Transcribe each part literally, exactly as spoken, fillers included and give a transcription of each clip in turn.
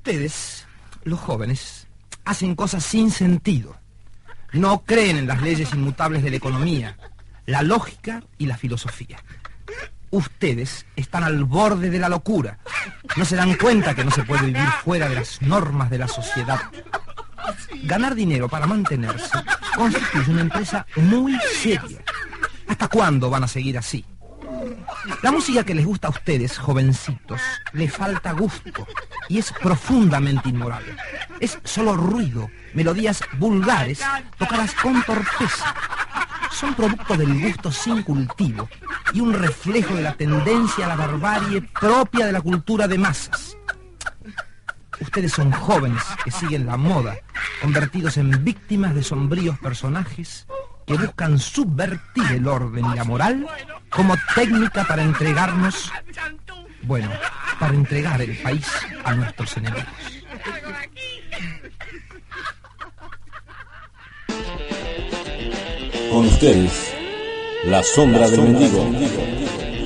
Ustedes, los jóvenes, hacen cosas sin sentido. No creen en las leyes inmutables de la economía, la lógica y la filosofía. Ustedes están al borde de la locura. No se dan cuenta que no se puede vivir fuera de las normas de la sociedad. Ganar dinero para mantenerse constituye una empresa muy seria. ¿Hasta cuándo van a seguir así? La música que les gusta a ustedes, jovencitos, les falta gusto y es profundamente inmoral. Es solo ruido, melodías vulgares, tocadas con torpeza. Son producto del gusto sin cultivo y un reflejo de la tendencia a la barbarie propia de la cultura de masas. Ustedes son jóvenes que siguen la moda, convertidos en víctimas de sombríos personajes que buscan subvertir el orden y la moral como técnica para entregarnos, bueno, para entregar el país a nuestros enemigos. Con ustedes, La Sombra, la sombra del Mendigo. mendigo.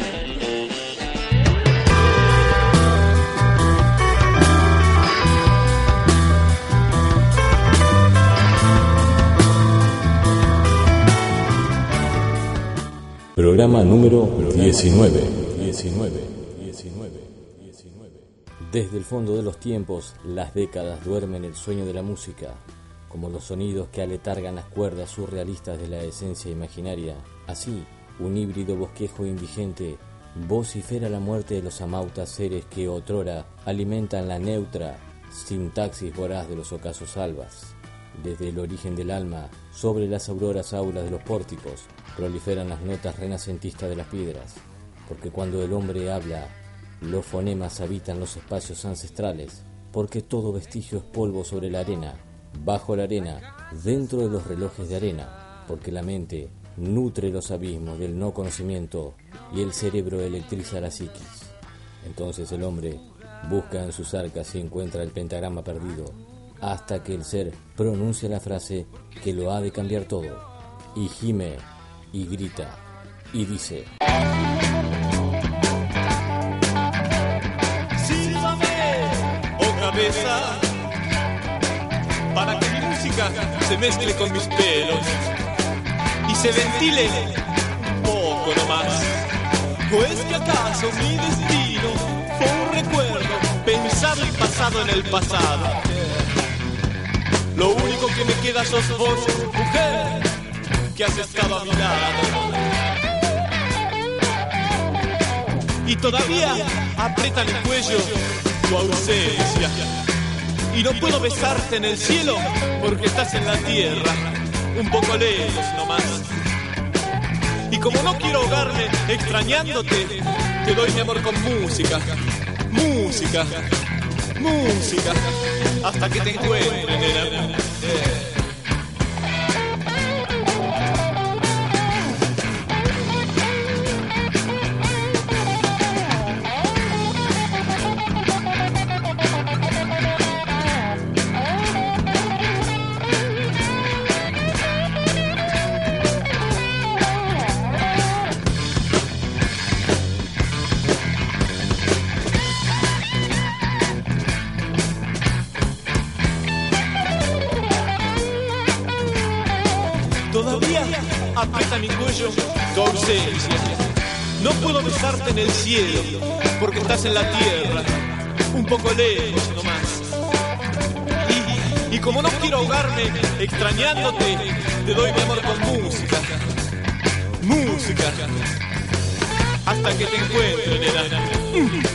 Programa número diecinueve. diecinueve. diecinueve. diecinueve. Desde el fondo de los tiempos, las décadas duermen el sueño de la música, como los sonidos que aletargan las cuerdas surrealistas de la esencia imaginaria. Así, un híbrido bosquejo indigente vocifera la muerte de los amautas seres que otrora alimentan la neutra sintaxis voraz de los ocasos albas. Desde el origen del alma, sobre las auroras aulas de los pórticos, proliferan las notas renacentistas de las piedras, porque cuando el hombre habla, los fonemas habitan los espacios ancestrales, porque todo vestigio es polvo sobre la arena, bajo la arena, dentro de los relojes de arena, porque la mente nutre los abismos del no conocimiento y el cerebro electriza la psiquis. Entonces el hombre busca en sus arcas y encuentra el pentagrama perdido, hasta que el ser pronuncia la frase que lo ha de cambiar todo, y gime, y grita, y dice: sílvame, oh cabeza, para que mi música se mezcle con mis pelos y se ventile un poco nomás. ¿O es que acaso mi destino fue un recuerdo pensado y pasado en el pasado? Lo único que me queda sos vos, mujer, que has estado a mi lado. Y todavía aprieta mi cuello tu ausencia. Y no puedo besarte en el cielo porque estás en la tierra, un poco lejos nomás. Y como no quiero ahogarme extrañándote, te doy mi amor con música, música, música, hasta que te encuentre, nena. Eh. Aprieta mi cuello tu ausencia. No puedo besarte en el cielo porque estás en la tierra, un poco lejos nomás. Y, y como no quiero ahogarme extrañándote, te doy mi amor con música, música, hasta que te encuentre, nena.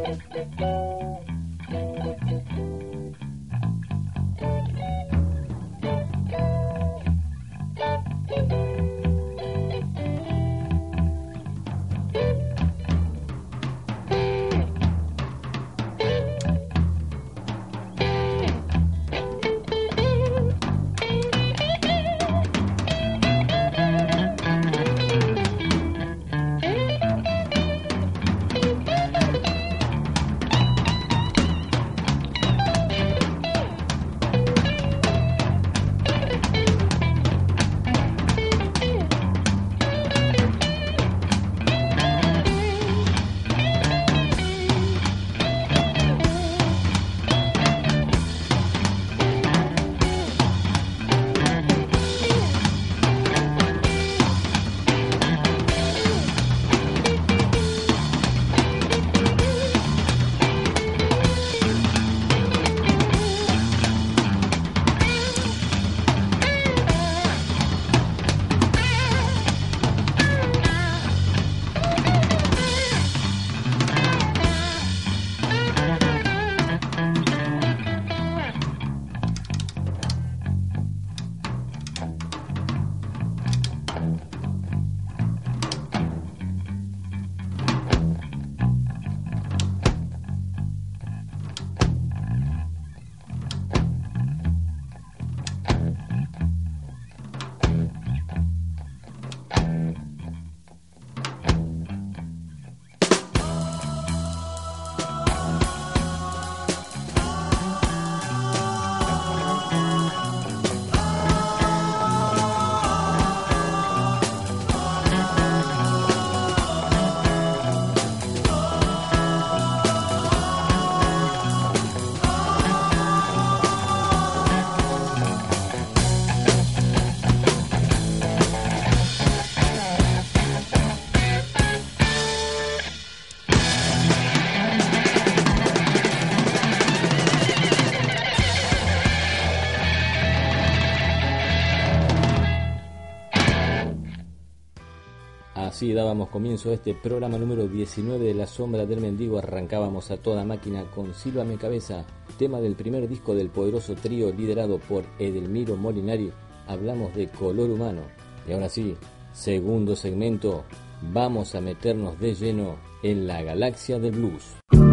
Así dábamos comienzo a este programa número diecinueve de La Sombra del Mendigo. Arrancábamos a toda máquina con Sílvame Cabeza, tema del primer disco del poderoso trío liderado por Edelmiro Molinari. Hablamos de Color Humano. Y ahora sí, segundo segmento, vamos a meternos de lleno en la galaxia del blues.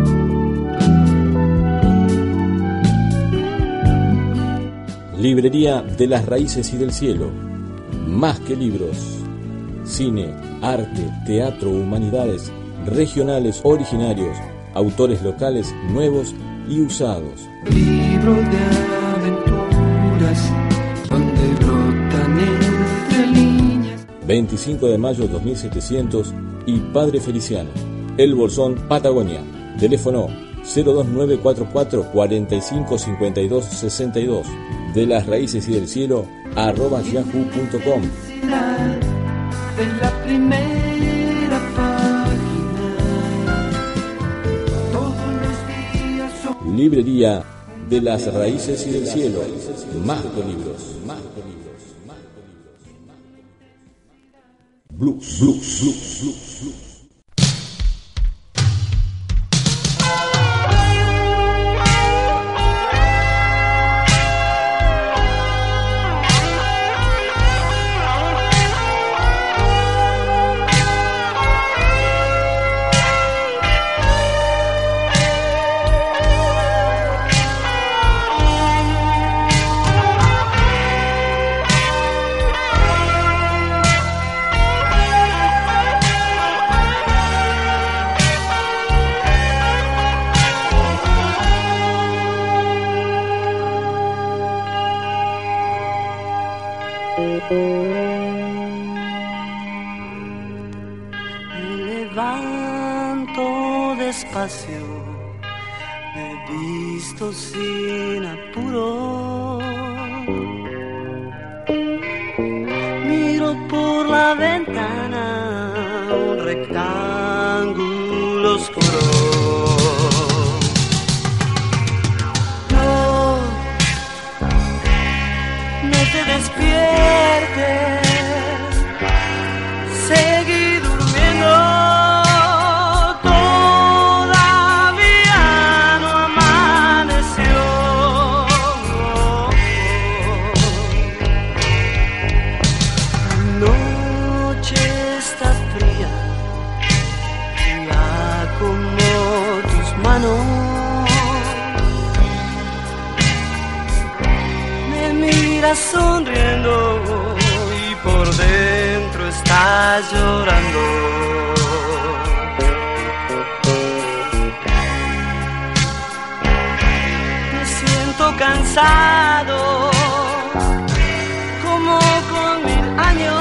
Librería de las Raíces y del Cielo. Más que libros. Cine, arte, teatro, humanidades, regionales, originarios, autores locales, nuevos y usados. Libro de aventuras, donde brotan entre líneas. veinticinco de mayo dos mil setecientos y Padre Feliciano. El Bolsón, Patagonia. Teléfono cero dos nueve cuatro cuatro, cuatro cinco cinco dos, seis dos. De las Raíces y del Cielo, arroba yahoo punto com. De la primera página, todos los días son... Librería de las Raíces y del Cielo. Más que libros. Más que libros. Más que libros. Blues, blues, blues, blues, blues. Me he visto sin apuro, miro por la ventana un rectángulo oscuro. No, no te despiertes, seguí durmiendo. Todavía mano. Me miras sonriendo y por dentro estás llorando. Me siento cansado, como con mil años.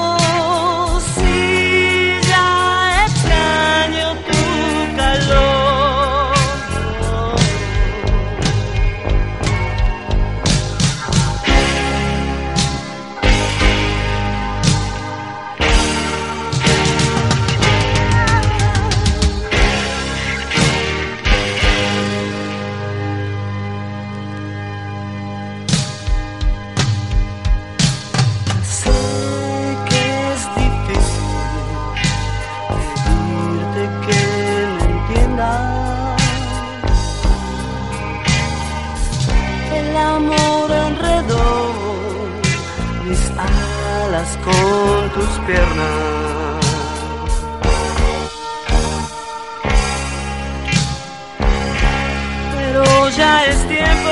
Con tus piernas, pero ya es tiempo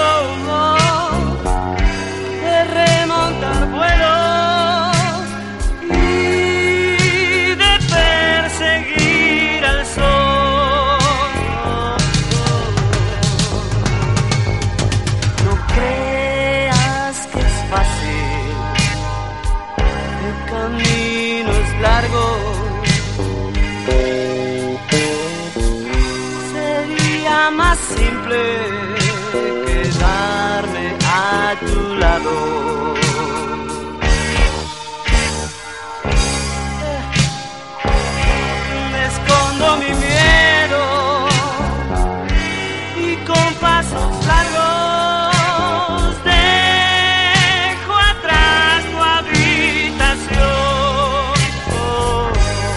de remontar vuelos y de perseguir al sol. No creas que es fácil, el camino es largo. Sería más simple quedarme a tu lado. Me escondo mi miedo y con pasos largos dejo atrás tu habitación. Oh.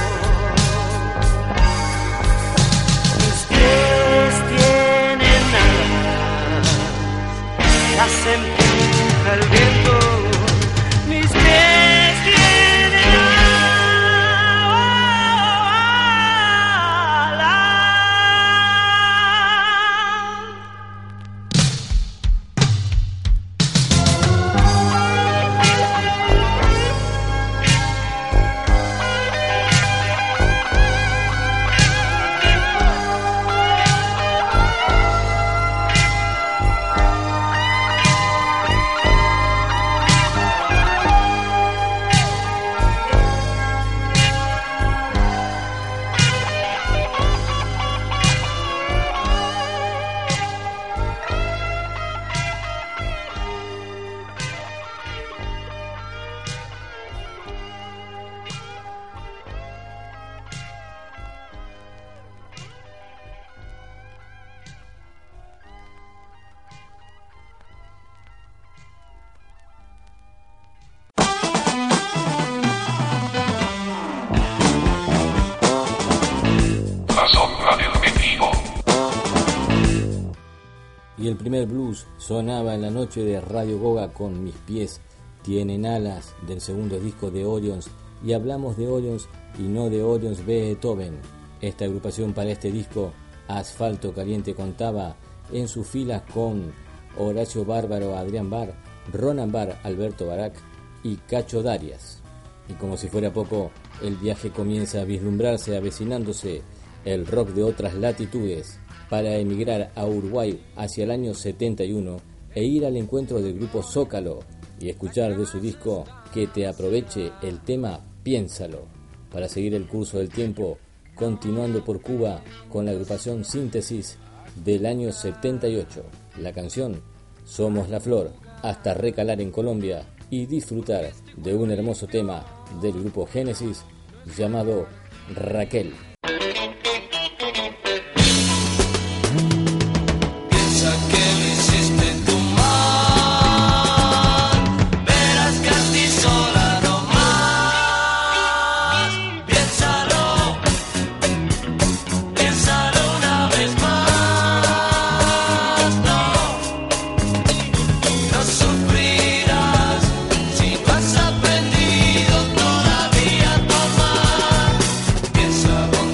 Mis pies tienen alas, las empuja el viento. Mis pies tienen Y el primer blues sonaba en la noche de Radio Goga con Mis pies tienen alas, del segundo disco de Orions, y hablamos de Orions y no de Orions Beethoven. Esta agrupación para este disco, Asfalto Caliente, contaba en sus filas con Horacio Bárbaro, Adrián Bar, Ronan Bar, Alberto Barak y Cacho Darias. Y como si fuera poco, el viaje comienza a vislumbrarse, avecinándose el rock de otras latitudes, para emigrar a Uruguay hacia el año setenta y uno e ir al encuentro del grupo Zócalo y escuchar de su disco Que te aproveche el tema Piénsalo, para seguir el curso del tiempo, continuando por Cuba con la agrupación Síntesis del año setenta y ocho. La canción Somos la Flor, hasta recalar en Colombia y disfrutar de un hermoso tema del grupo Génesis llamado Raquel. Piensa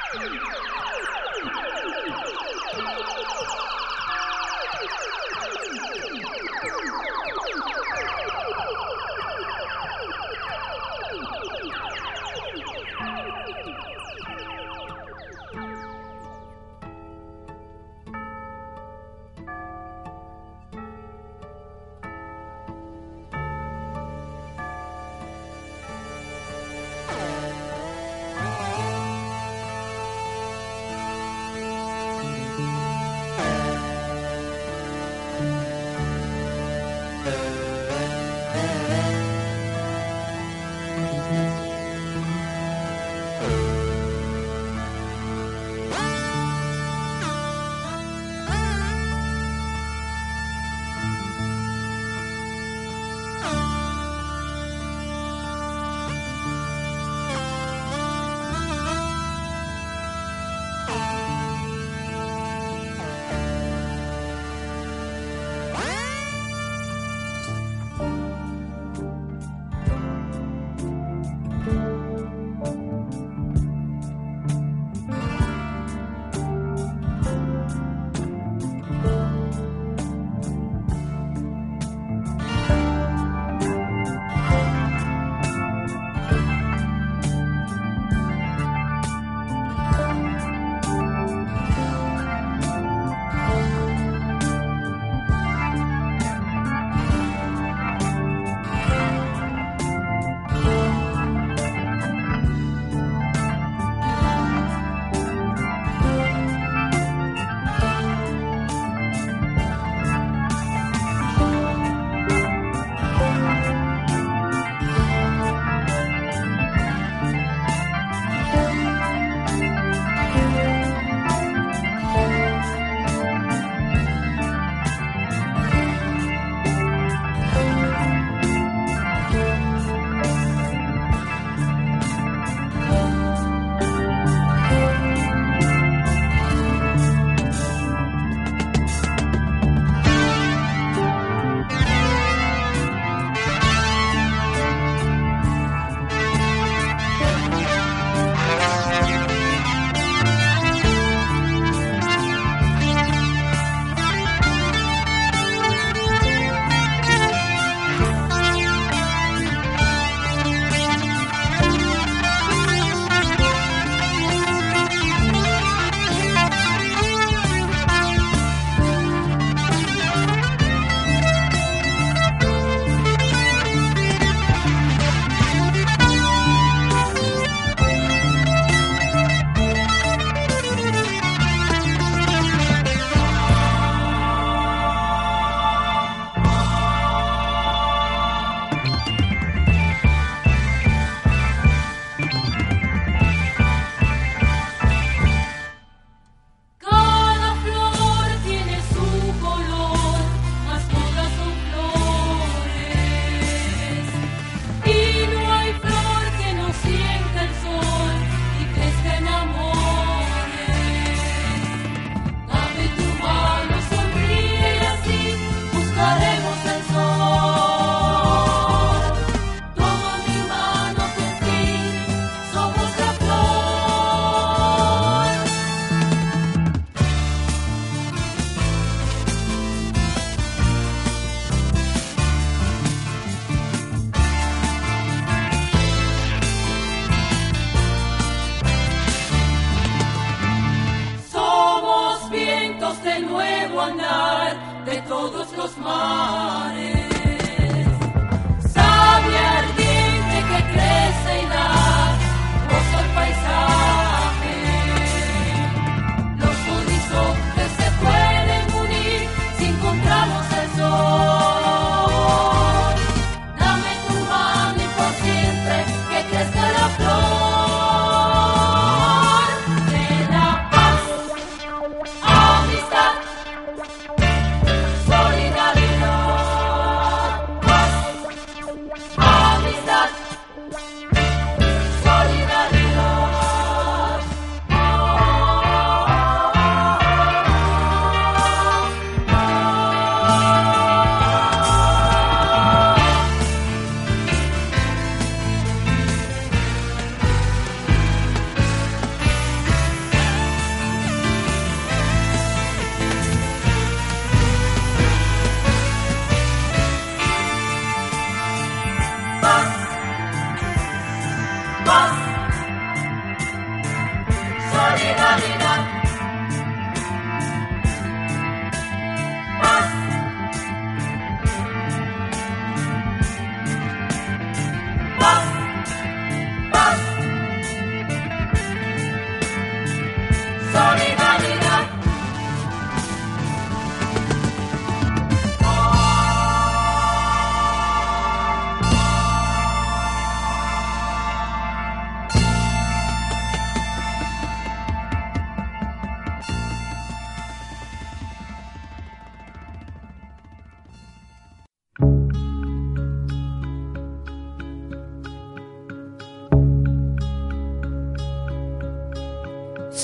Solidaridad.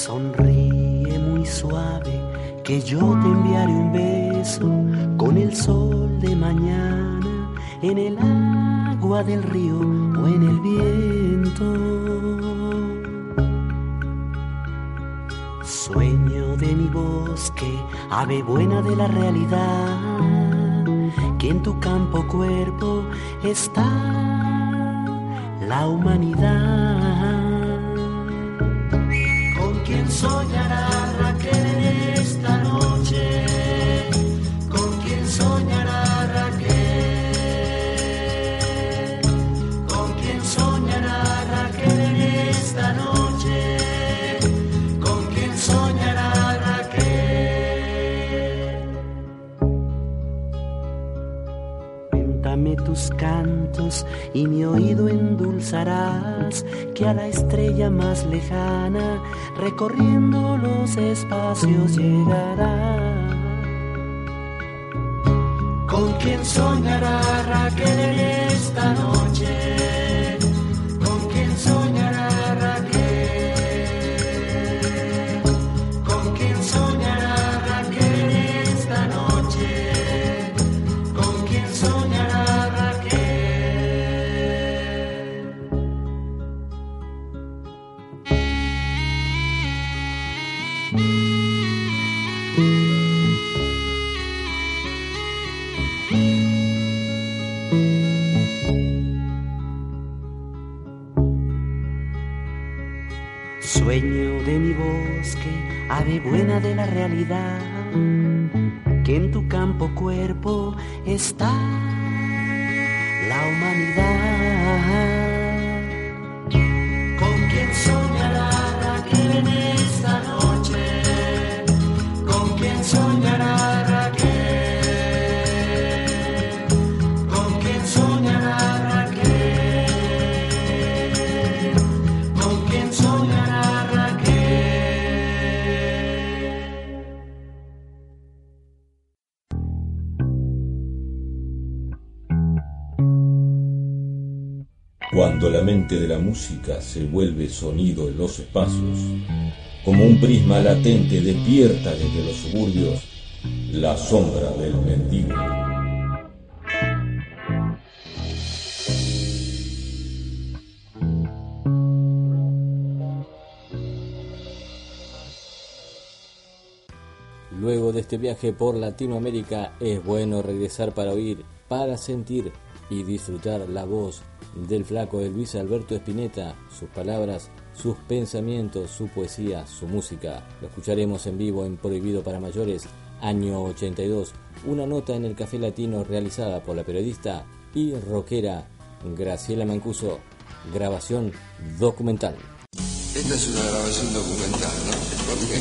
Sonríe muy suave, que yo te enviaré un beso con el sol de mañana, en el agua del río o en el viento. Sueño de mi bosque, ave buena de la realidad, que en tu campo cuerpo está la humanidad. ¿Con quién soñará Raquel en esta noche? ¿Con quién soñará Raquel? ¿Con quién soñará Raquel en esta noche? ¿Con quién soñará Raquel? Cuéntame tus cantos y mi oído endulzarás, que a la estrella más lejana, recorriendo los espacios llegará. ¿Con quién soñará Raquel en esta noche? ¿Con quién soñará Raquel? ¿Con quién soñará Raquel en esta noche? ¿Con quién soñará Raquel? Sueño de mi bosque, ave buena de la realidad, que en tu campo cuerpo está la humanidad. ¿Con quién soñará Raquel en esta noche? ¿Con quién soñará Raquel? ¿Con quién soñará Raquel? ¿Con quién soñará Cuando la mente de la música se vuelve sonido en los espacios, como un prisma latente despierta desde los suburbios la sombra del mendigo. Luego de este viaje por Latinoamérica es bueno regresar para oír, para sentir y disfrutar la voz del flaco de Luis Alberto Spinetta, sus palabras, sus pensamientos, su poesía, su música. Lo escucharemos en vivo en Prohibido para Mayores, año ochenta y dos, una nota en el Café Latino realizada por la periodista y rockera Graciela Mancuso, grabación documental. Esta es una grabación documental, ¿no? ¿Por qué?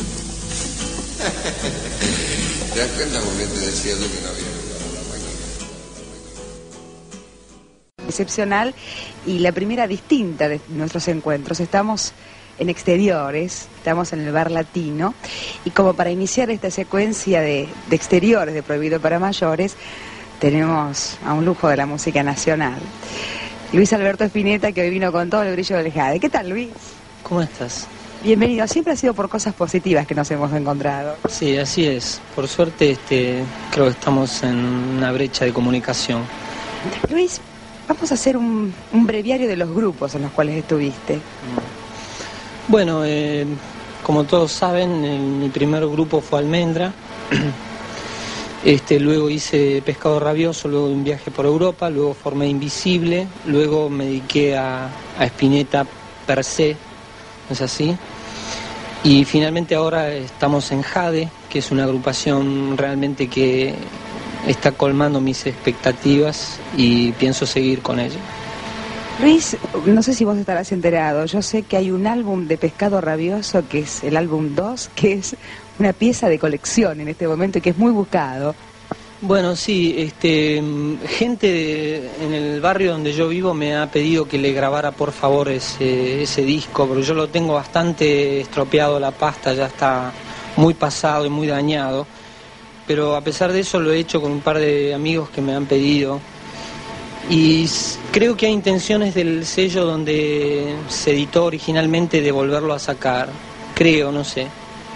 ¿Te das cuenta por qué te decía yo que no había? Excepcional y la primera distinta de nuestros encuentros. Estamos en exteriores, estamos en el Bar Latino y como para iniciar esta secuencia de, de exteriores de Prohibido para Mayores tenemos a un lujo de la música nacional, Luis Alberto Spinetta, que hoy vino con todo el brillo del jade. ¿Qué tal, Luis? ¿Cómo estás? Bienvenido. Siempre ha sido por cosas positivas que nos hemos encontrado. Sí, así es. Por suerte este, creo que estamos en una brecha de comunicación. Luis, vamos a hacer un, un breviario de los grupos en los cuales estuviste. Bueno, eh, como todos saben, eh, mi primer grupo fue Almendra. Este, luego hice Pescado Rabioso, luego un viaje por Europa, luego formé Invisible, luego me dediqué a, a Spinetta per se, ¿no es así? Y finalmente ahora estamos en Jade, que es una agrupación realmente que está colmando mis expectativas y pienso seguir con ella. Luis, no sé si vos estarás enterado, yo sé que hay un álbum de Pescado Rabioso, que es el álbum dos, que es una pieza de colección en este momento y que es muy buscado. Bueno, sí, este, gente de, en el barrio donde yo vivo me ha pedido que le grabara por favor ese, ese disco, porque yo lo tengo bastante estropeado, la pasta ya está muy pasado y muy dañado, pero a pesar de eso lo he hecho con un par de amigos que me han pedido. Y creo que hay intenciones del sello donde se editó originalmente de volverlo a sacar. creo, no sé.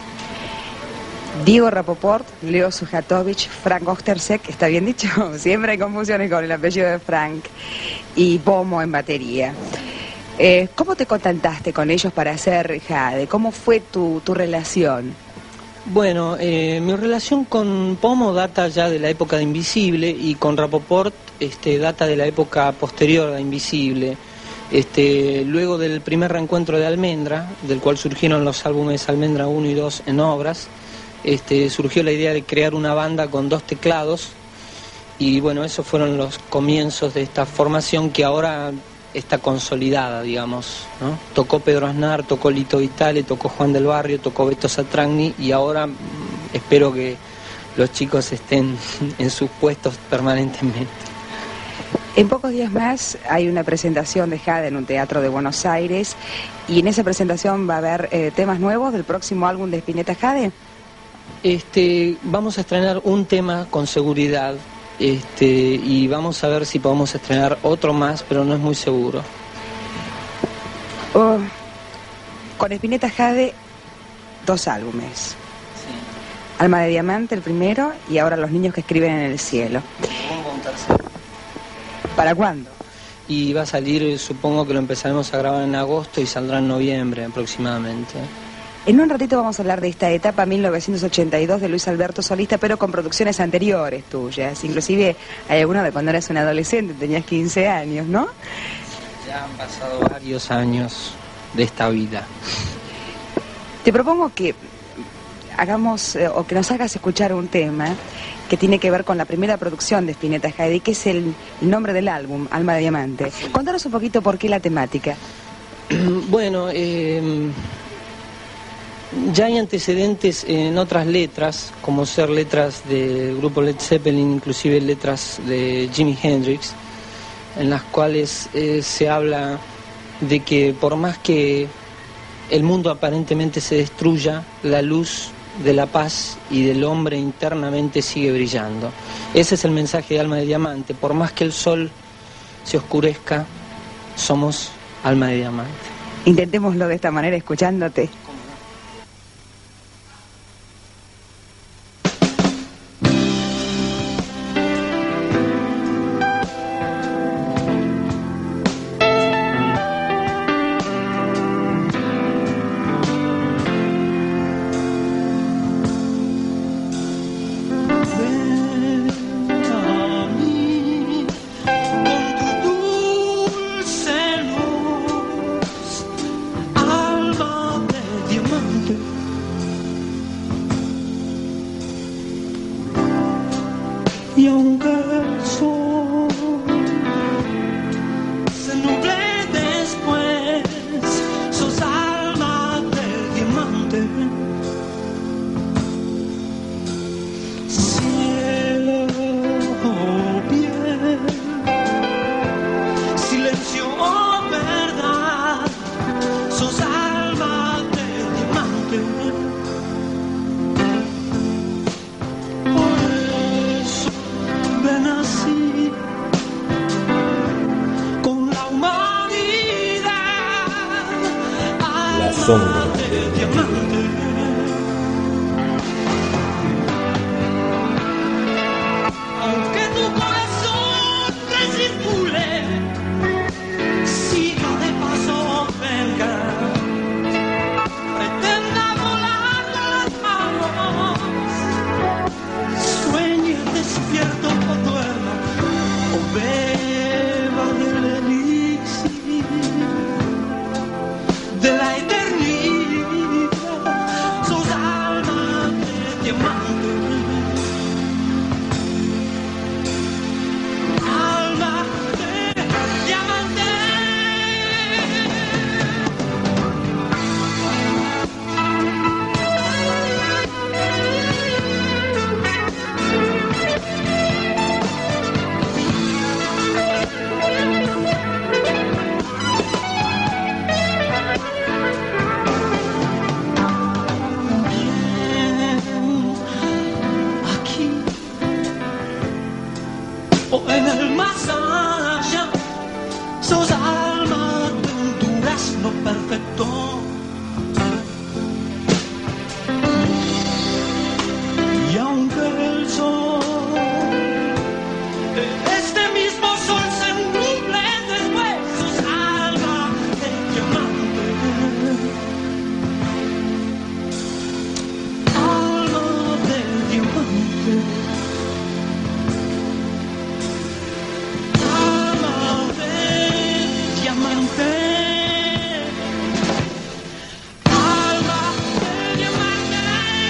Diego Rapoport, Leo Sujatovich, Frank Ostersek, ¿está bien dicho? Siempre hay confusiones con el apellido de Frank, y Pomo en batería. Eh, ¿Cómo te contactaste con ellos para hacer Jade? ¿Cómo fue tu, tu relación? Bueno, eh, mi relación con Pomo data ya de la época de Invisible, y con Rapoport este, data de la época posterior a Invisible. Este, luego del primer reencuentro de Almendra, del cual surgieron los álbumes Almendra uno y dos en obras, este, surgió la idea de crear una banda con dos teclados, y bueno, esos fueron los comienzos de esta formación que ahora está consolidada, digamos, ¿no? Tocó Pedro Aznar, tocó Lito Vitale, tocó Juan del Barrio, tocó Beto Satragni, y ahora mmm, espero que los chicos estén en sus puestos permanentemente. En pocos días más hay una presentación de Jade en un teatro de Buenos Aires, y en esa presentación va a haber eh, temas nuevos del próximo álbum de Spinetta Jade. Este, vamos a estrenar un tema con seguridad. Este, y vamos a ver si podemos estrenar otro más, pero no es muy seguro. Oh, con Spinetta Jade, dos álbumes. Sí. Alma de Diamante, el primero, y ahora Los niños que escriben en el cielo. Un tercero. ¿Para cuándo? Y va a salir, supongo que lo empezaremos a grabar en agosto y saldrá en noviembre aproximadamente. En un ratito vamos a hablar de esta etapa mil novecientos ochenta y dos de Luis Alberto solista, pero con producciones anteriores tuyas. Inclusive hay alguna de cuando eras un adolescente, tenías quince años, ¿no? Ya han pasado varios años de esta vida. Te propongo que hagamos, eh, o que nos hagas escuchar un tema que tiene que ver con la primera producción de Spinetta Jade, que es el, el nombre del álbum, Alma de Diamante. Contanos un poquito por qué la temática. Bueno, eh... ya hay antecedentes en otras letras, como ser letras del grupo Led Zeppelin, inclusive letras de Jimi Hendrix, en las cuales eh, se habla de que por más que el mundo aparentemente se destruya, la luz de la paz y del hombre internamente sigue brillando. Ese es el mensaje de Alma de Diamante. Por más que el sol se oscurezca, somos Alma de Diamante. Intentémoslo de esta manera, escuchándote. Y aunque el sol se nuble después, sos alma del diamante. Cielo, piel, silencio, verdad, sos alma del diamante. Así, con la humanidad, la sombra del diamante. Aunque tu corazón recircule, siga de paso, venga, pretenda volar las manos, sueñe despierto. Beba del elixir de la eternidad. Alma de diamante. Alma de diamante.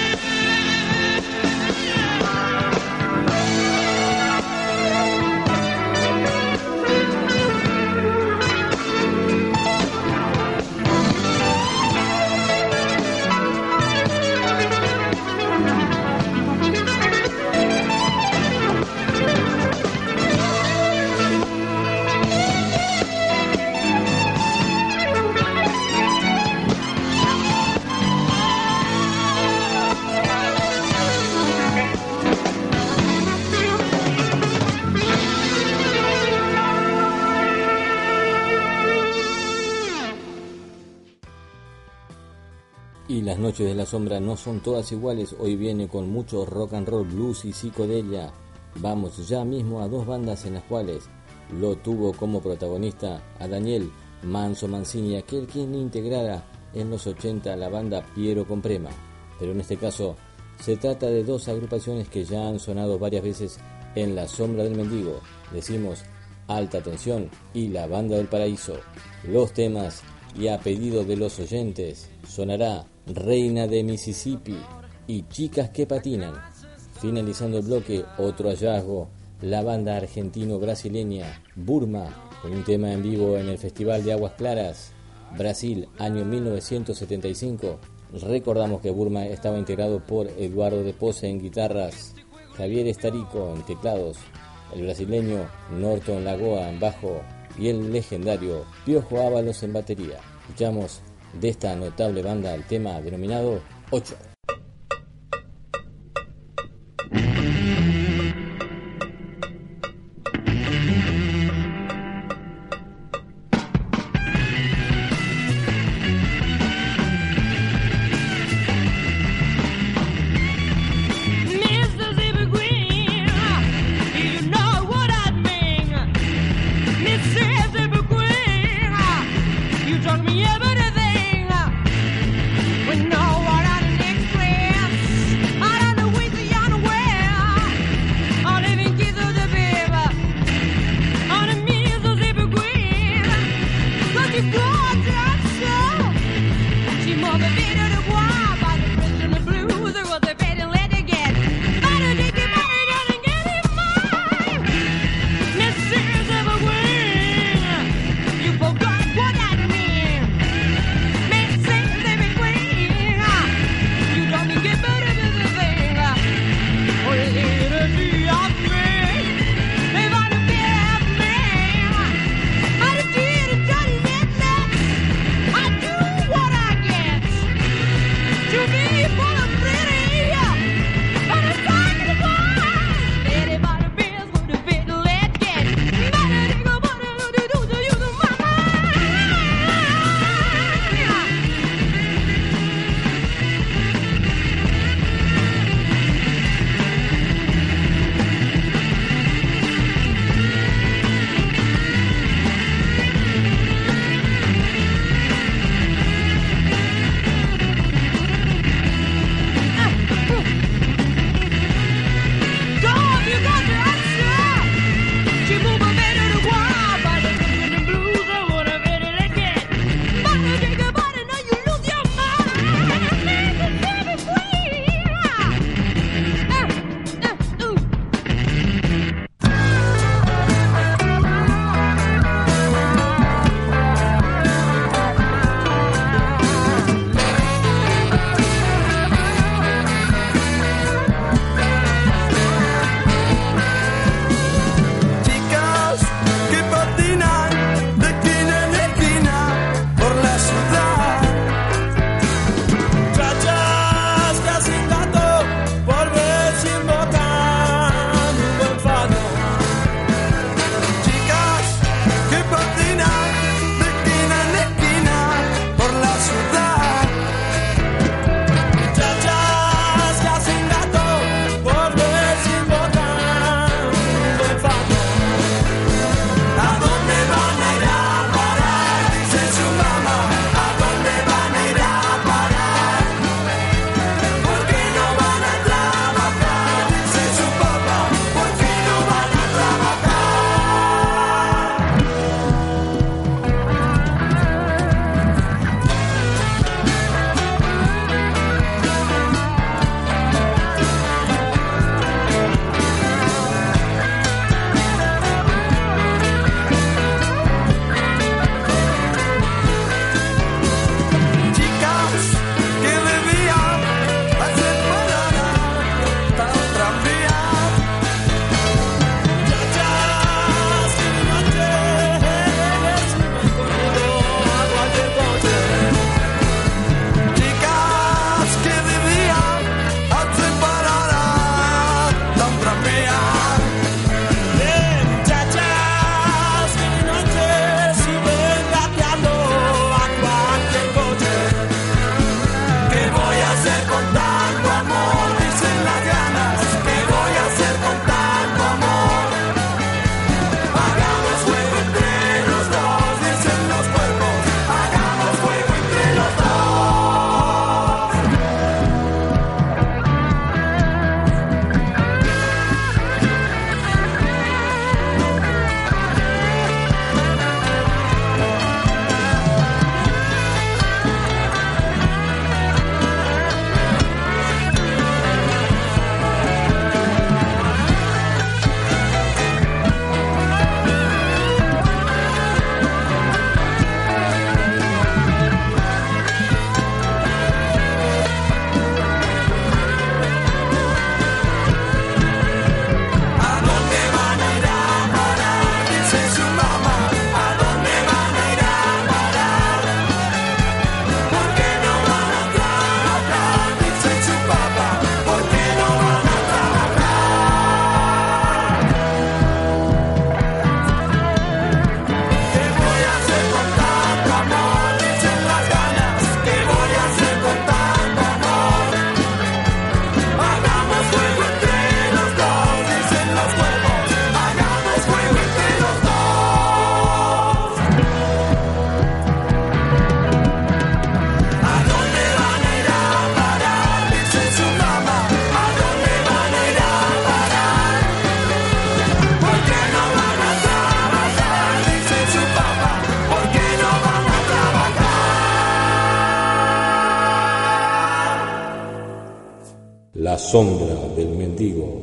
Y las noches de la sombra no son todas iguales. Hoy viene con mucho rock and roll, blues y psicodelia. Vamos ya mismo a dos bandas en las cuales lo tuvo como protagonista a Daniel Manso Mancini, aquel quien integrara en los ochenta la banda Piero Comprema. Pero en este caso se trata de dos agrupaciones que ya han sonado varias veces en La Sombra del Mendigo. Decimos Alta Tensión y La Banda del Paraíso. Los temas y a pedido de los oyentes sonará Reina de Mississippi y Chicas que Patinan. Finalizando el bloque, otro hallazgo, la banda argentino-brasileña Burma, con un tema en vivo en el Festival de Aguas Claras, Brasil, año mil novecientos setenta y cinco. Recordamos que Burma estaba integrado por Eduardo de Pose en guitarras, Javier Estarico en teclados, el brasileño Norton Lagoa en bajo y el legendario Piojo Ábalos en batería. Escuchamos de esta notable banda el tema denominado ocho. Me everything. We know what I next. La sombra del mendigo.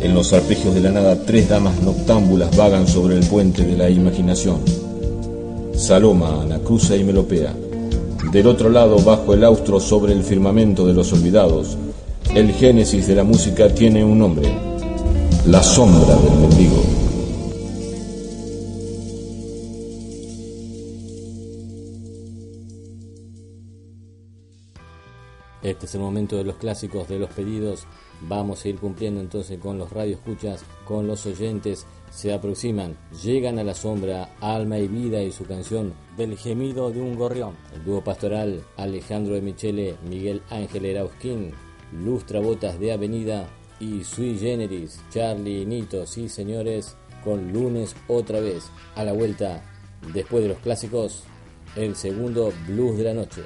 En los arpegios de la nada, tres damas noctámbulas vagan sobre el puente de la imaginación. Saloma, Anacruza y Melopea. Del otro lado, bajo el austro sobre el firmamento de los olvidados, el génesis de la música tiene un nombre: la sombra del mendigo. Este es el momento de los clásicos, de los pedidos. Vamos a ir cumpliendo entonces con los radioescuchas, con los oyentes. Se aproximan, llegan a la sombra, Alma y Vida y su canción Del gemido de un gorrión. El dúo pastoral Alejandro de Michele, Miguel Ángel Erausquín, Lustrabotas de Avenida y Sui Generis, Charlie y Nito. Sí, señores, con Lunes otra vez. A la vuelta, después de los clásicos, el segundo blues de la noche.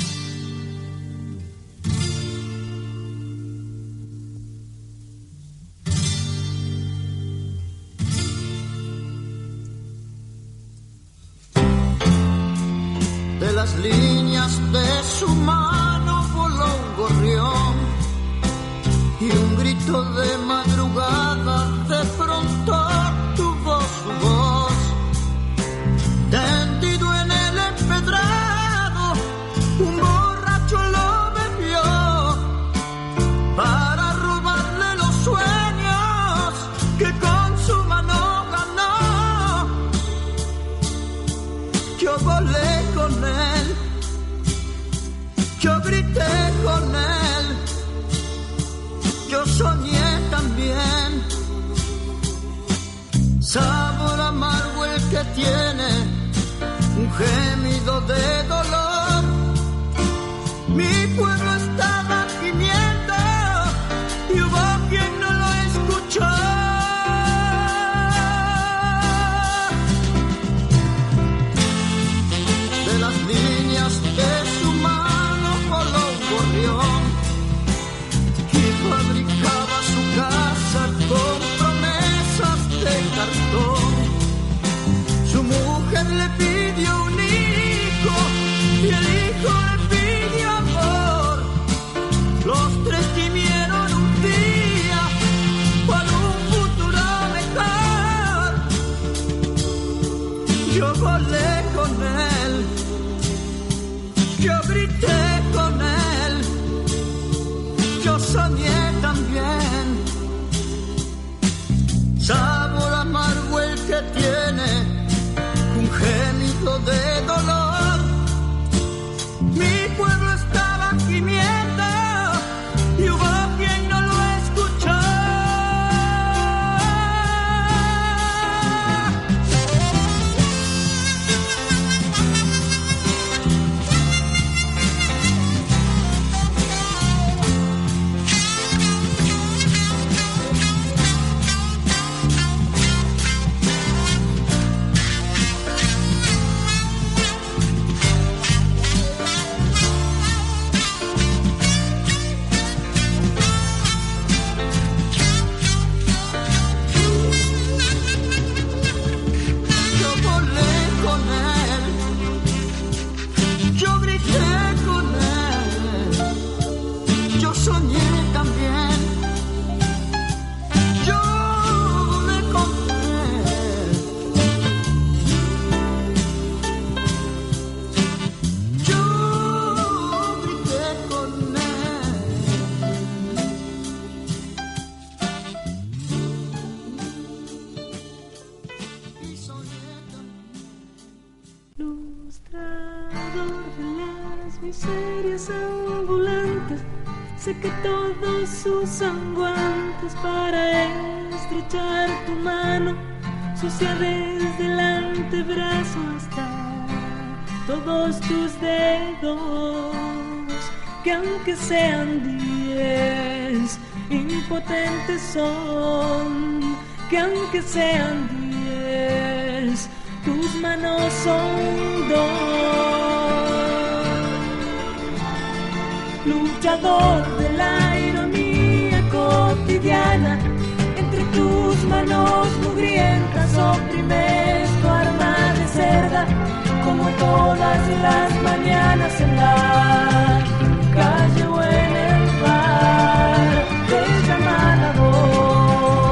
De las líneas de su mano voló un gorrión y un grito de madrugada de pronto tuvo su voz. Tendido en el empedrado, un borracho lo bebió para robarle los sueños que con su mano ganó. Yo volé con él, yo grité con él, yo soñé también. Sabor amargo el que tiene un gemido de dolor. Mi pueblo estaba gimiendo y hubo quien no lo escuchó. De las líneas de su mano voló un gorrión y fabricaba su casa con promesas de cartón. Su mujer le pidió un hijo y el hijo le pidió amor. Los tres gimieron un día por un futuro mejor. Yo volé con él, yo grité con él, yo soñé también. Sabor amargo el que tiene un gemido de dolor. Mi pueblo estaba gimiendo y hubo quien no lo escuchó. Yo volé con él, yo grité con él, yo soñé también. Yo volé con él, yo grité con él. Y soñé también. Ilustrador de las miserias ambulantes, sé que todos usan guantes para estrechar tu mano, sucia desde el antebrazo hasta todos tus dedos, que aunque sean diez, impotentes son, que aunque sean diez, tus manos son dos. Luchador de la ironía cotidiana, entre tus manos mugrientas oprimes tu arma de cerda, como todas las mañanas en la calle o en el bar te llaman a vos.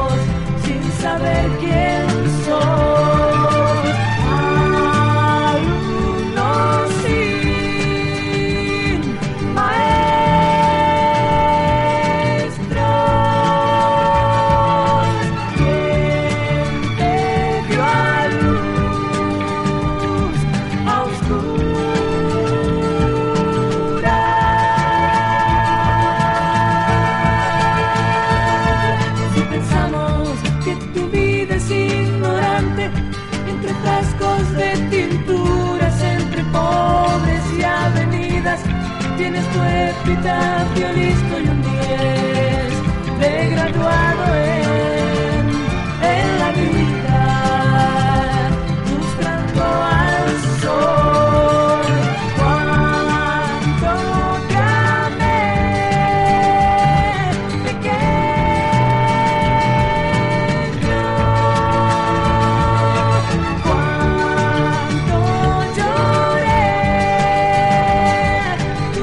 epitafio listo y un diez de graduado en, en la vida, buscando al sol. Cuánto te amé, pequeño, cuánto lloré tu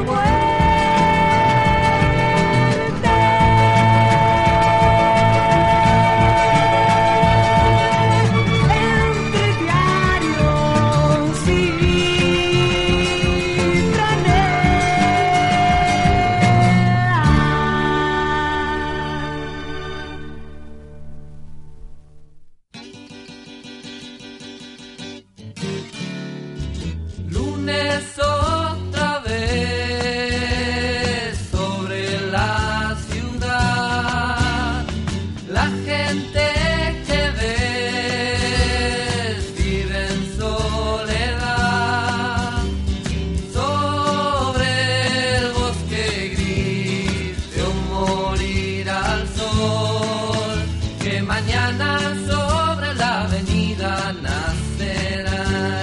entre diarios y Lunes otra vez sobre la ciudad, la gente que ves vive en soledad, sobre el bosque gris de un morir al sol, que mañana sobre la avenida nacerá.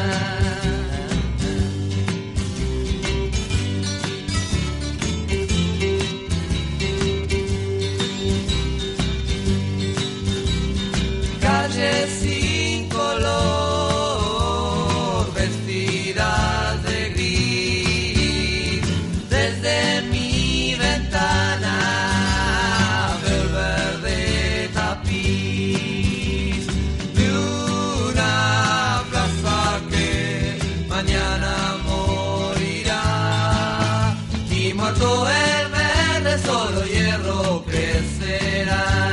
Calles sin color, vestidas de gris, desde mi ventana veo el verde tapiz de una plaza que mañana morirá, y muerto el verde solo hierro crecerá.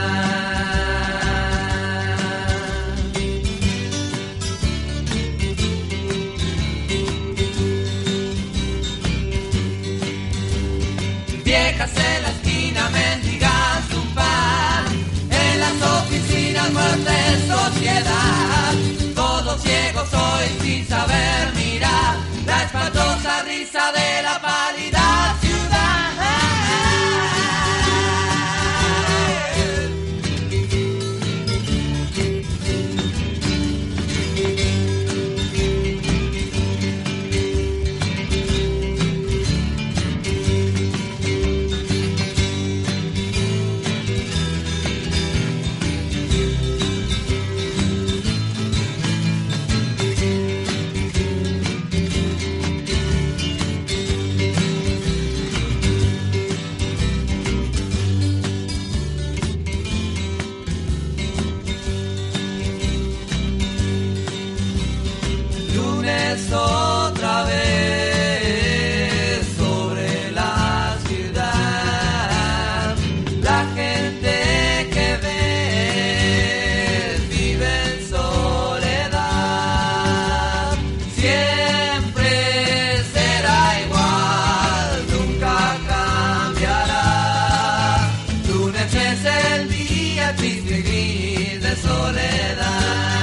Viejas en la esquina mendigan su pan, en las oficinas muerte en sociedad, todos ciegos hoy sin saber mirar la espantosa risa de la pálida ciudad. Lunes otra vez sobre la ciudad, la gente que ves vive en soledad, siempre será igual, nunca cambiará. Lunes es el día triste y gris de soledad.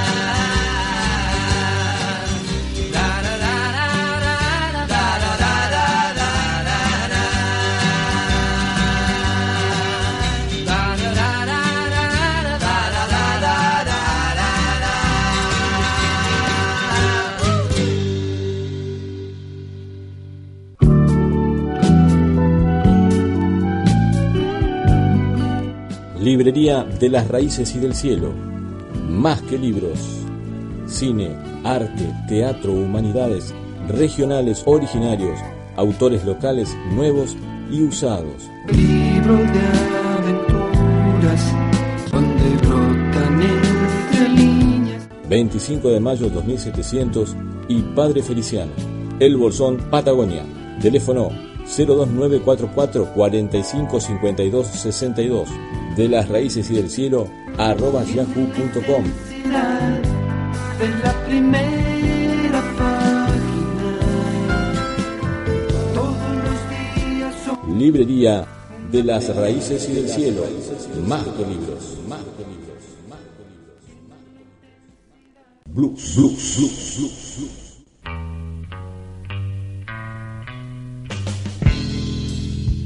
Librería de las Raíces y del Cielo. Más que libros. Cine, arte, teatro, humanidades, regionales, originarios, autores locales, nuevos y usados. Libro de aventuras donde brotan entre líneas. veinticinco de mayo dos mil setecientos y Padre Feliciano. El Bolsón, Patagonia. Teléfono cero dos nueve cuatro cuatro cuatro cinco cinco dos seis dos. De las Raíces y del Cielo arroba yahoo punto com. De la primera página, todos los días son... Librería de las Raíces y del Cielo. Más que libros. Más que libros. Más que libros. Blues, blues, blues, blues, blues.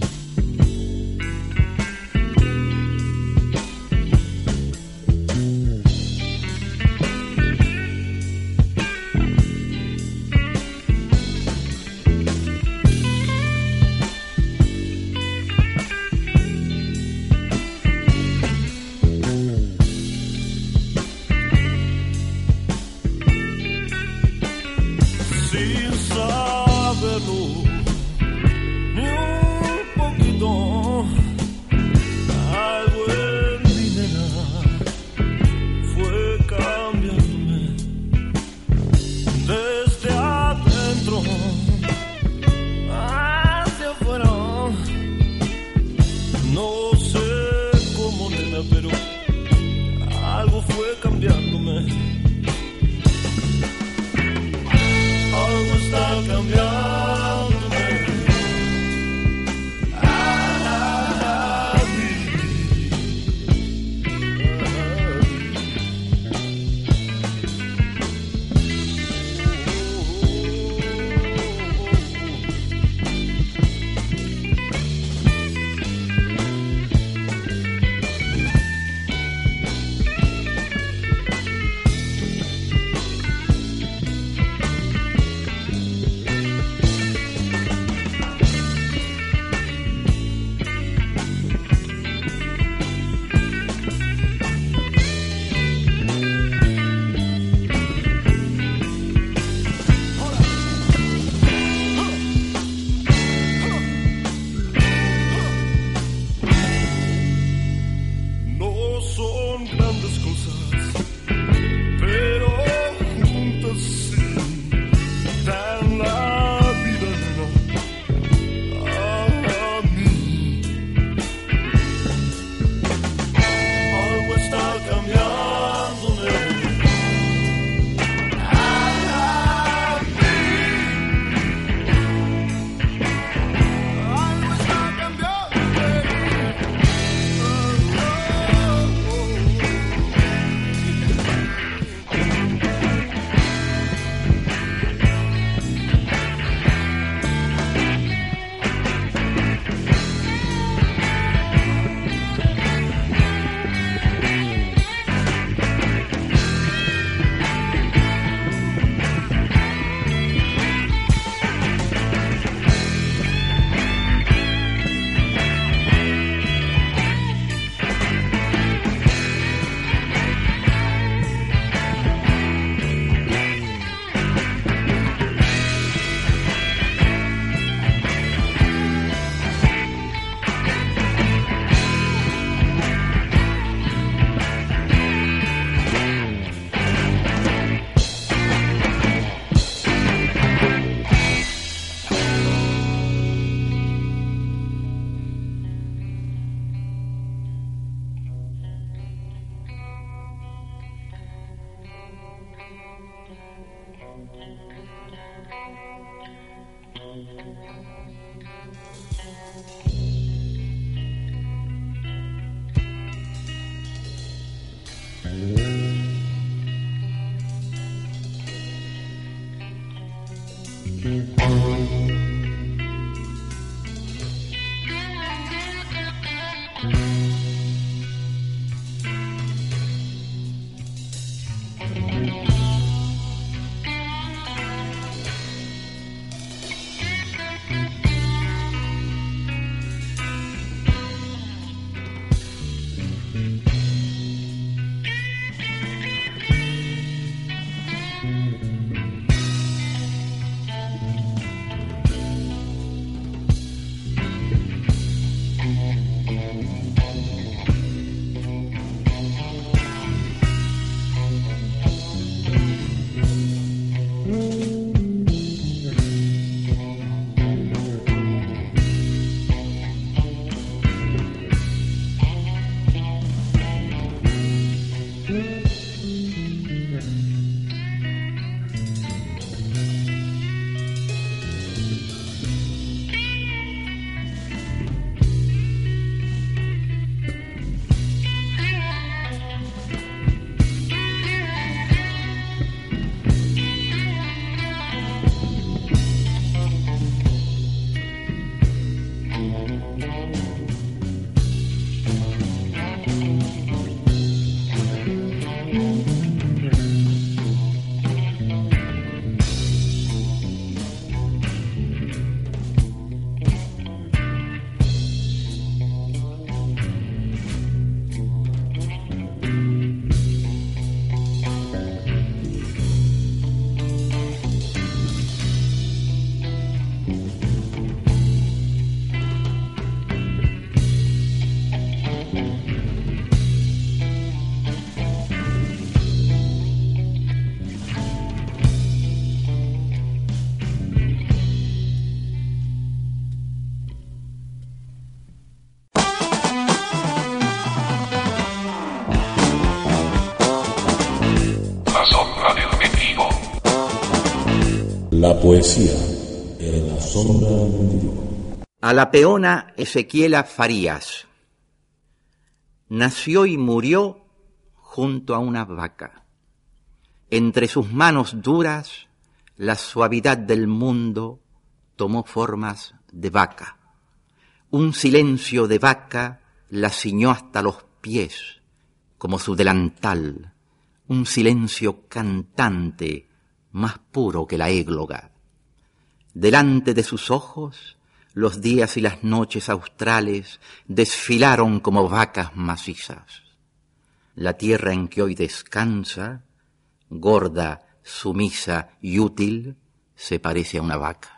poesía en la sombra del tiempo. A la peona Ezequiela Farías. Nació y murió junto a una vaca. Entre sus manos duras, la suavidad del mundo tomó formas de vaca. Un silencio de vaca la ciñó hasta los pies, como su delantal. Un silencio cantante, más puro que la égloga. Delante de sus ojos, los días y las noches australes desfilaron como vacas macizas. La tierra en que hoy descansa, gorda, sumisa y útil, se parece a una vaca.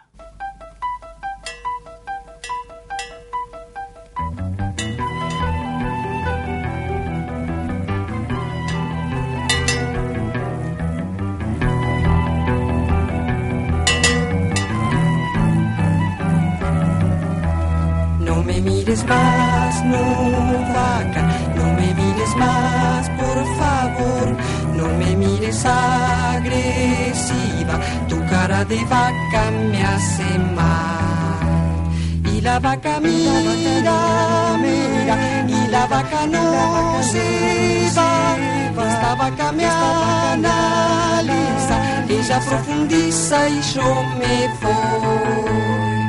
No me mires más, no vaca, no me mires más, por favor, no me mires agresiva, tu cara de vaca me hace mal. Y la vaca mira, mira, y la vaca no se va, esta vaca me analiza, ella profundiza y yo me voy.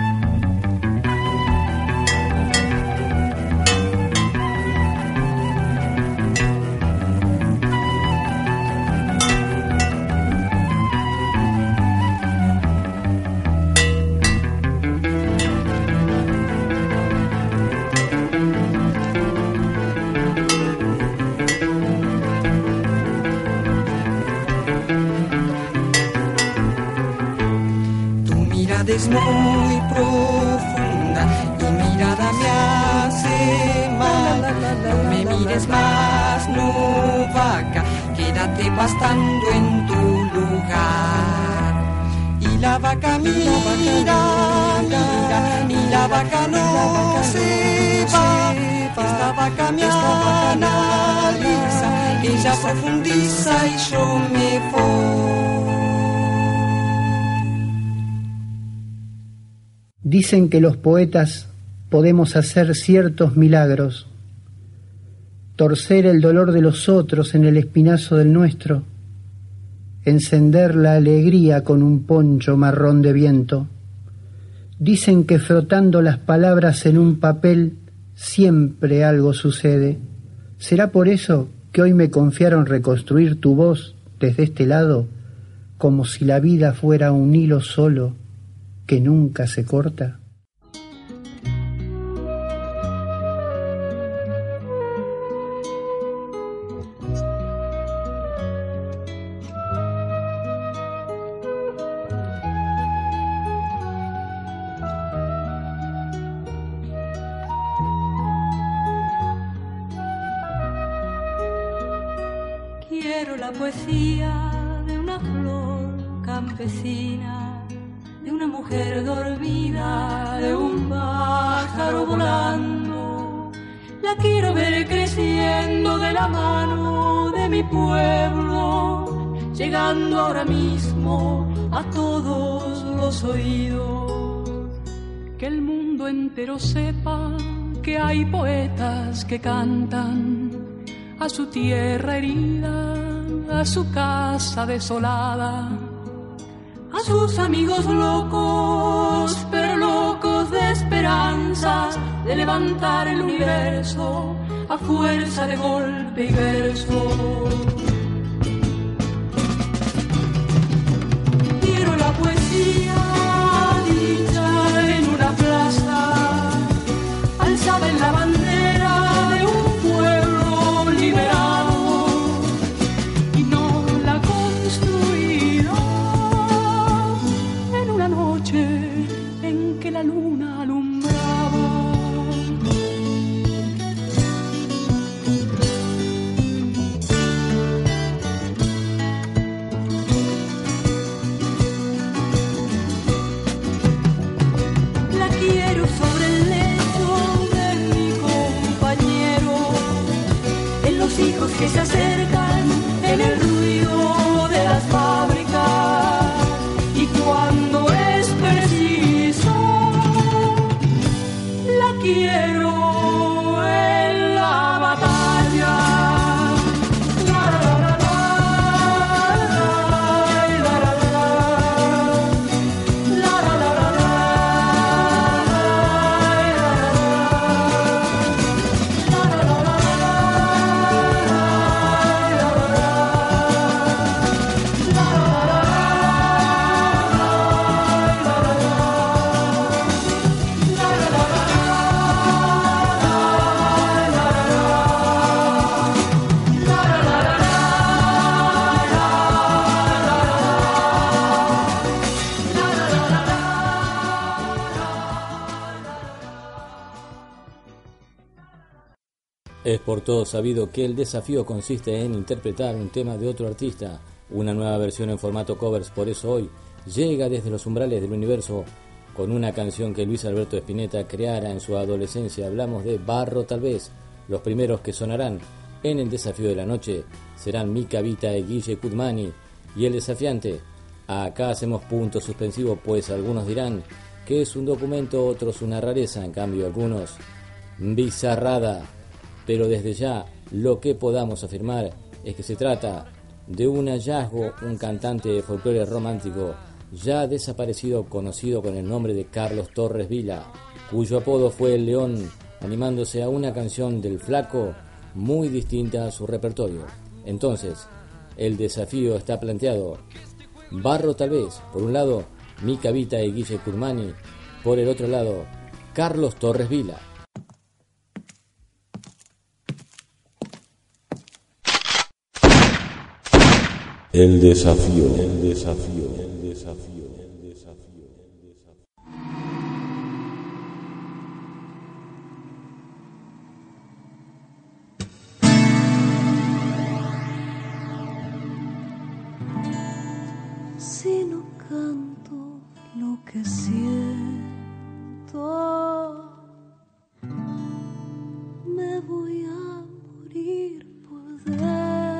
Es muy profunda, tu mirada me hace mal. No me mires más, no vaca, quédate pastando en tu lugar. Y la vaca mira, mira, y la vaca no se va. Esta vaca me analiza, ella profundiza y yo me voy. Dicen que los poetas podemos hacer ciertos milagros, torcer el dolor de los otros en el espinazo del nuestro, encender la alegría con un poncho marrón de viento. Dicen que frotando las palabras en un papel siempre algo sucede. ¿Será por eso que hoy me confiaron reconstruir tu voz desde este lado, como si la vida fuera un hilo solo que nunca se corta? Quiero la poesía de una flor campesina, de una mujer dormida, de un pájaro volando. La quiero ver creciendo de la mano de mi pueblo, llegando ahora mismo a todos los oídos. Que el mundo entero sepa que hay poetas que cantan a su tierra herida, a su casa desolada, a sus amigos locos, pero locos de esperanzas, de levantar el universo a fuerza de golpe y verso. Quiero la poesía dicha en una plaza, alzada en la bandera de un pueblo liberado, y no la construida en una noche en que la luna alumbraba. Es por todo sabido que el desafío consiste en interpretar un tema de otro artista, una nueva versión en formato covers. Por eso hoy llega desde los umbrales del universo con una canción que Luis Alberto Spinetta creara en su adolescencia. Hablamos de Barro tal vez. Los primeros que sonarán en el desafío de la noche serán Mica Vita y Guille Cudmani. Y el desafiante, acá hacemos punto suspensivo, pues algunos dirán que es un documento, otros una rareza, en cambio algunos bizarrada. Pero desde ya lo que podamos afirmar es que se trata de un hallazgo, un cantante de folclore romántico ya desaparecido, conocido con el nombre de Carlos Torres Vila, cuyo apodo fue El León, animándose a una canción del Flaco muy distinta a su repertorio. Entonces, el desafío está planteado. Barro tal vez, por un lado, Mica Vita y Guille Cudmani, por el otro lado, Carlos Torres Vila. El desafío, el desafío, el desafío, el desafío, el desafío. Si no canto lo que siento, me voy a morir por dentro.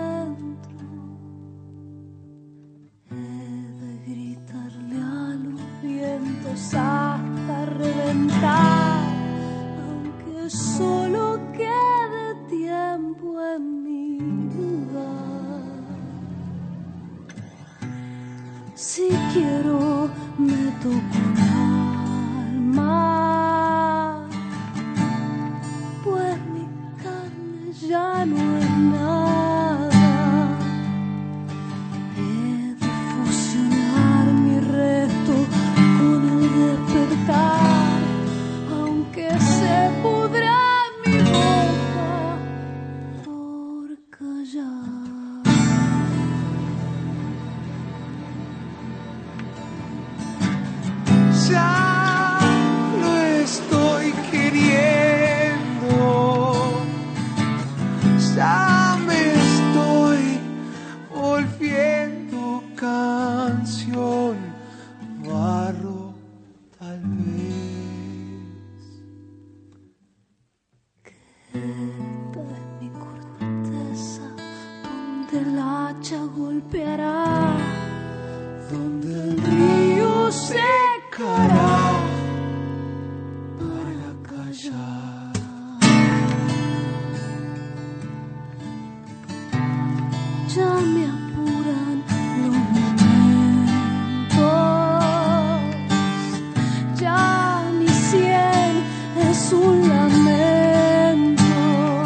Hasta reventar, aunque solo quede tiempo en mi lugar. Si quiero me toco un alma, pues mi carne ya no es nada. He de fusionar mi resto con el despertar, aunque se pudra mi boca por callar. Ya lo estoy queriendo, ya me estoy volviendo canción. Barro tal vez. Quieta es mi corteza, donde el hacha golpeará, donde el río secará para callar. Ya me apuran los momentos, ya mi sien es un lamento.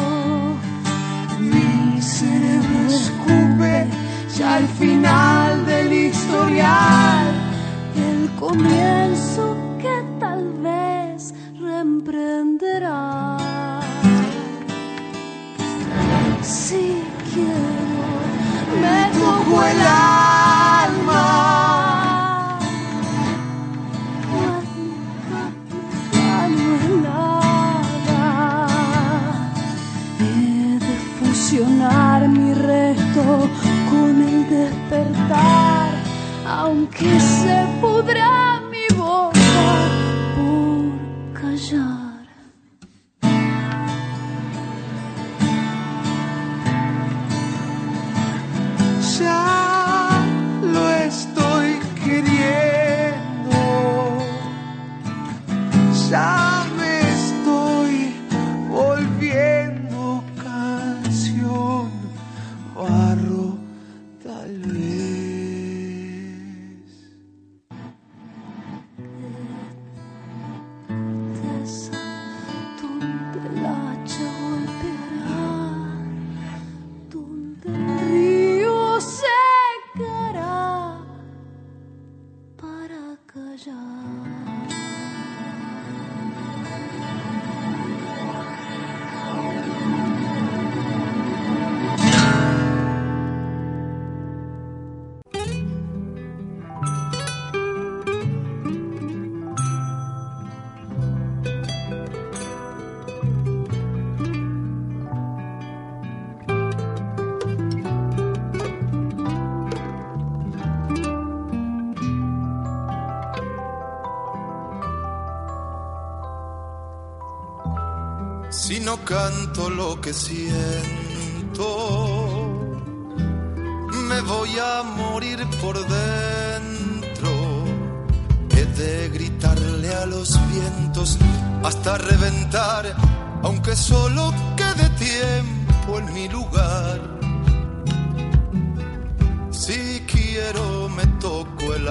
Mi cerebro escupe ya al final del historial, el comienzo que tal vez reemprenderá. Si quiero me toco el alma, pues mi carne ya no es nada. He de fusionar mi resto con el despertar, aunque se pudra mi boca por callar. Ya lo estoy queriendo, ya me estoy volviendo canción. Barro tal vez. si no canto lo que siento? Me voy a morir por dentro. He de gritarle a los vientos hasta reventar, aunque solo quede tiempo en mi lugar. Si quiero me toco el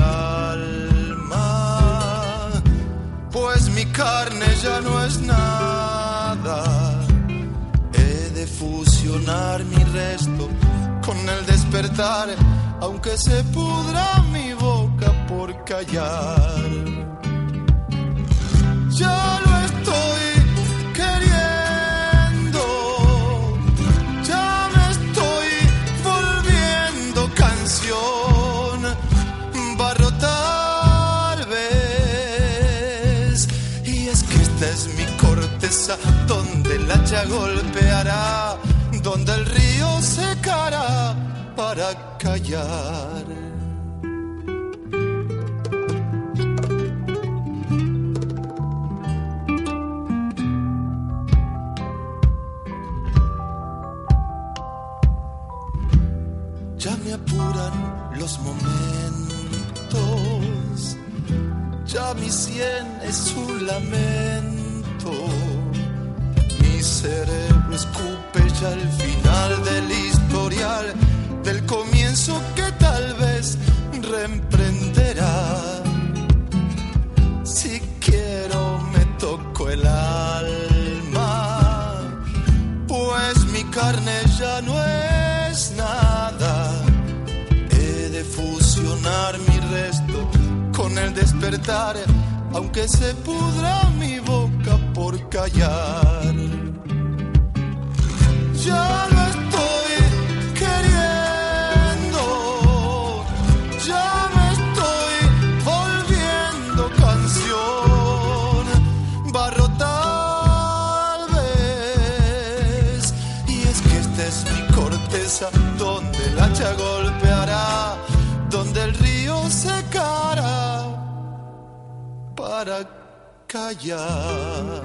alma, pues mi carne ya no es nada. He de fusionar mi resto con el despertar, aunque se pudra mi boca por callar. Ya lo estoy queriendo, ya me estoy volviendo canción, barro tal vez. Y es que esta es mi corteza, donde el hacha golpeará, donde el río secará para callar. Ya me apuran los momentos, ya mi sien es un lamento. Mi cerebro escupe ya el final del historial, del comienzo que tal vez reemprenderá. Si quiero me toco el alma, pues mi carne ya no es nada. He de fusionar mi resto con el despertar, aunque se pudra mi boca por callar. Ya lo estoy queriendo, ya me estoy volviendo canción, barro tal vez. Y es que esta es mi corteza, donde el hacha golpeará, donde el río secará para callar.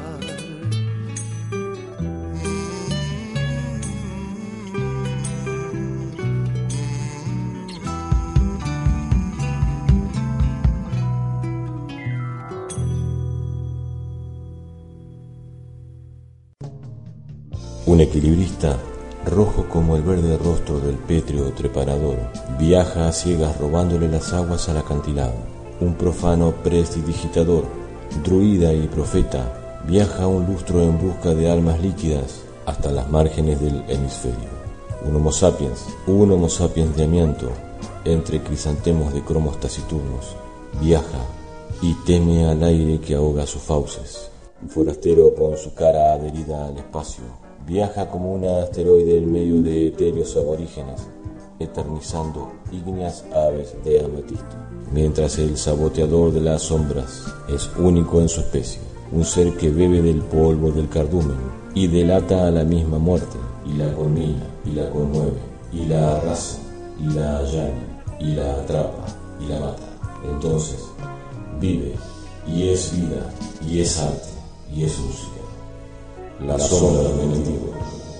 Un equilibrista, rojo como el verde rostro del pétreo trepanador, viaja a ciegas robándole las aguas al acantilado. Un profano prestidigitador, druida y profeta, viaja a un lustro en busca de almas líquidas hasta las márgenes del hemisferio. Un homo sapiens, un homo sapiens de amianto, entre crisantemos de cromos taciturnos, viaja y teme al aire que ahoga sus fauces. Un forastero con su cara adherida al espacio, viaja como un asteroide en medio de etéreos aborígenes, eternizando ígneas aves de amatista. Mientras el saboteador de las sombras es único en su especie, un ser que bebe del polvo del cardumen y delata a la misma muerte, y la conmina, y la conmueve, y la arrasa, y la allana, y la atrapa, y la mata. Entonces, vive, y es vida, y es arte, y es música. La, la sombra del mendigo.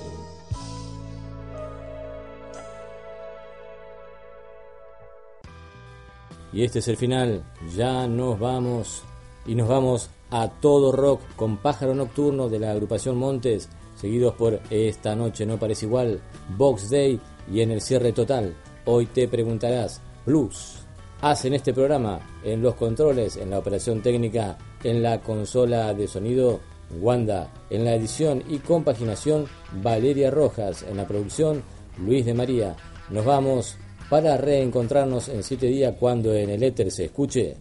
Y este es el final, ya nos vamos, y nos vamos a todo rock con Pájaro Nocturno de la agrupación Montes, seguidos por Esta Noche No Parece Igual, Box Day y en el cierre total, Hoy Te Preguntarás, Blues. Hacen este programa en los controles, en la operación técnica, en la consola de sonido, Wanda, en la edición y compaginación, Valeria Rojas, en la producción, Luis de María. Nos vamos para reencontrarnos en siete días cuando en el éter se escuche.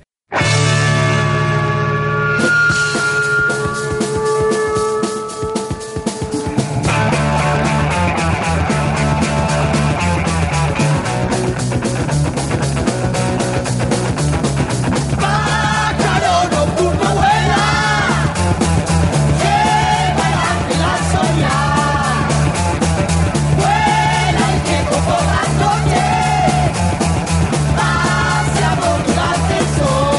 Hacia vos durante el sol.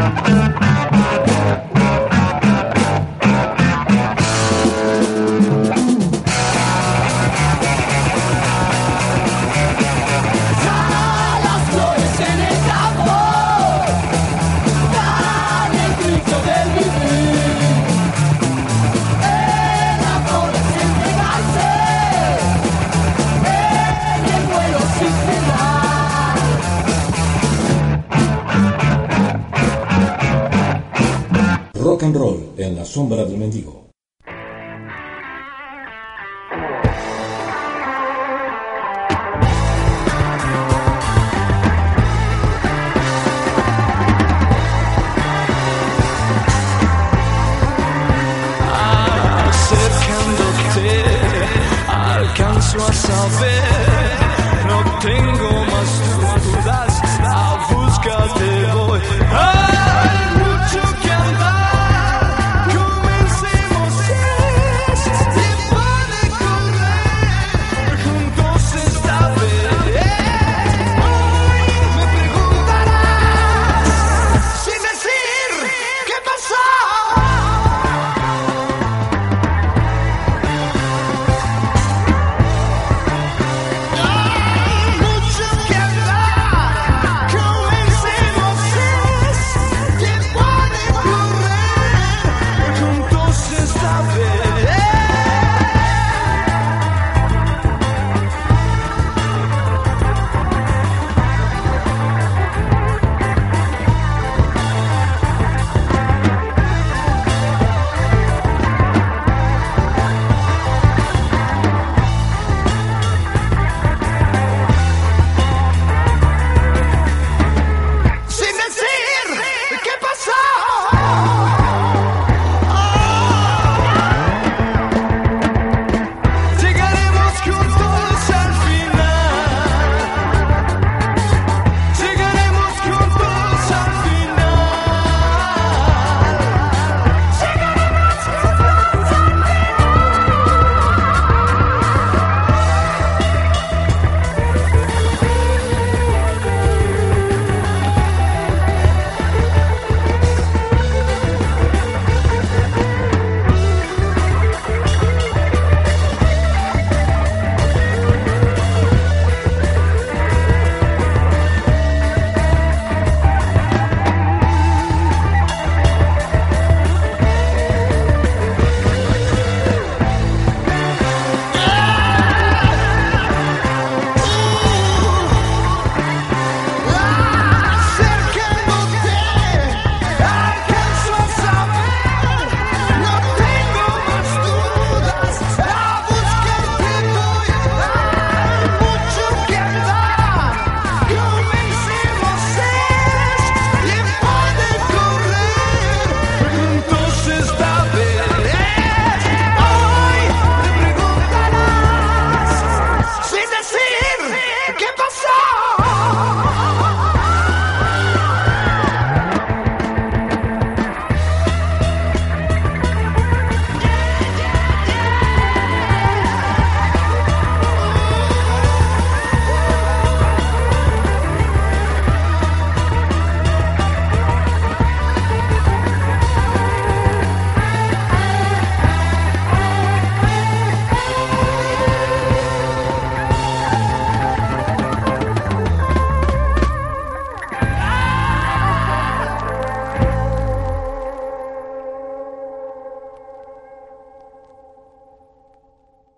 Rock and roll en la sombra del mendigo. Acercándote, alcanzo a saber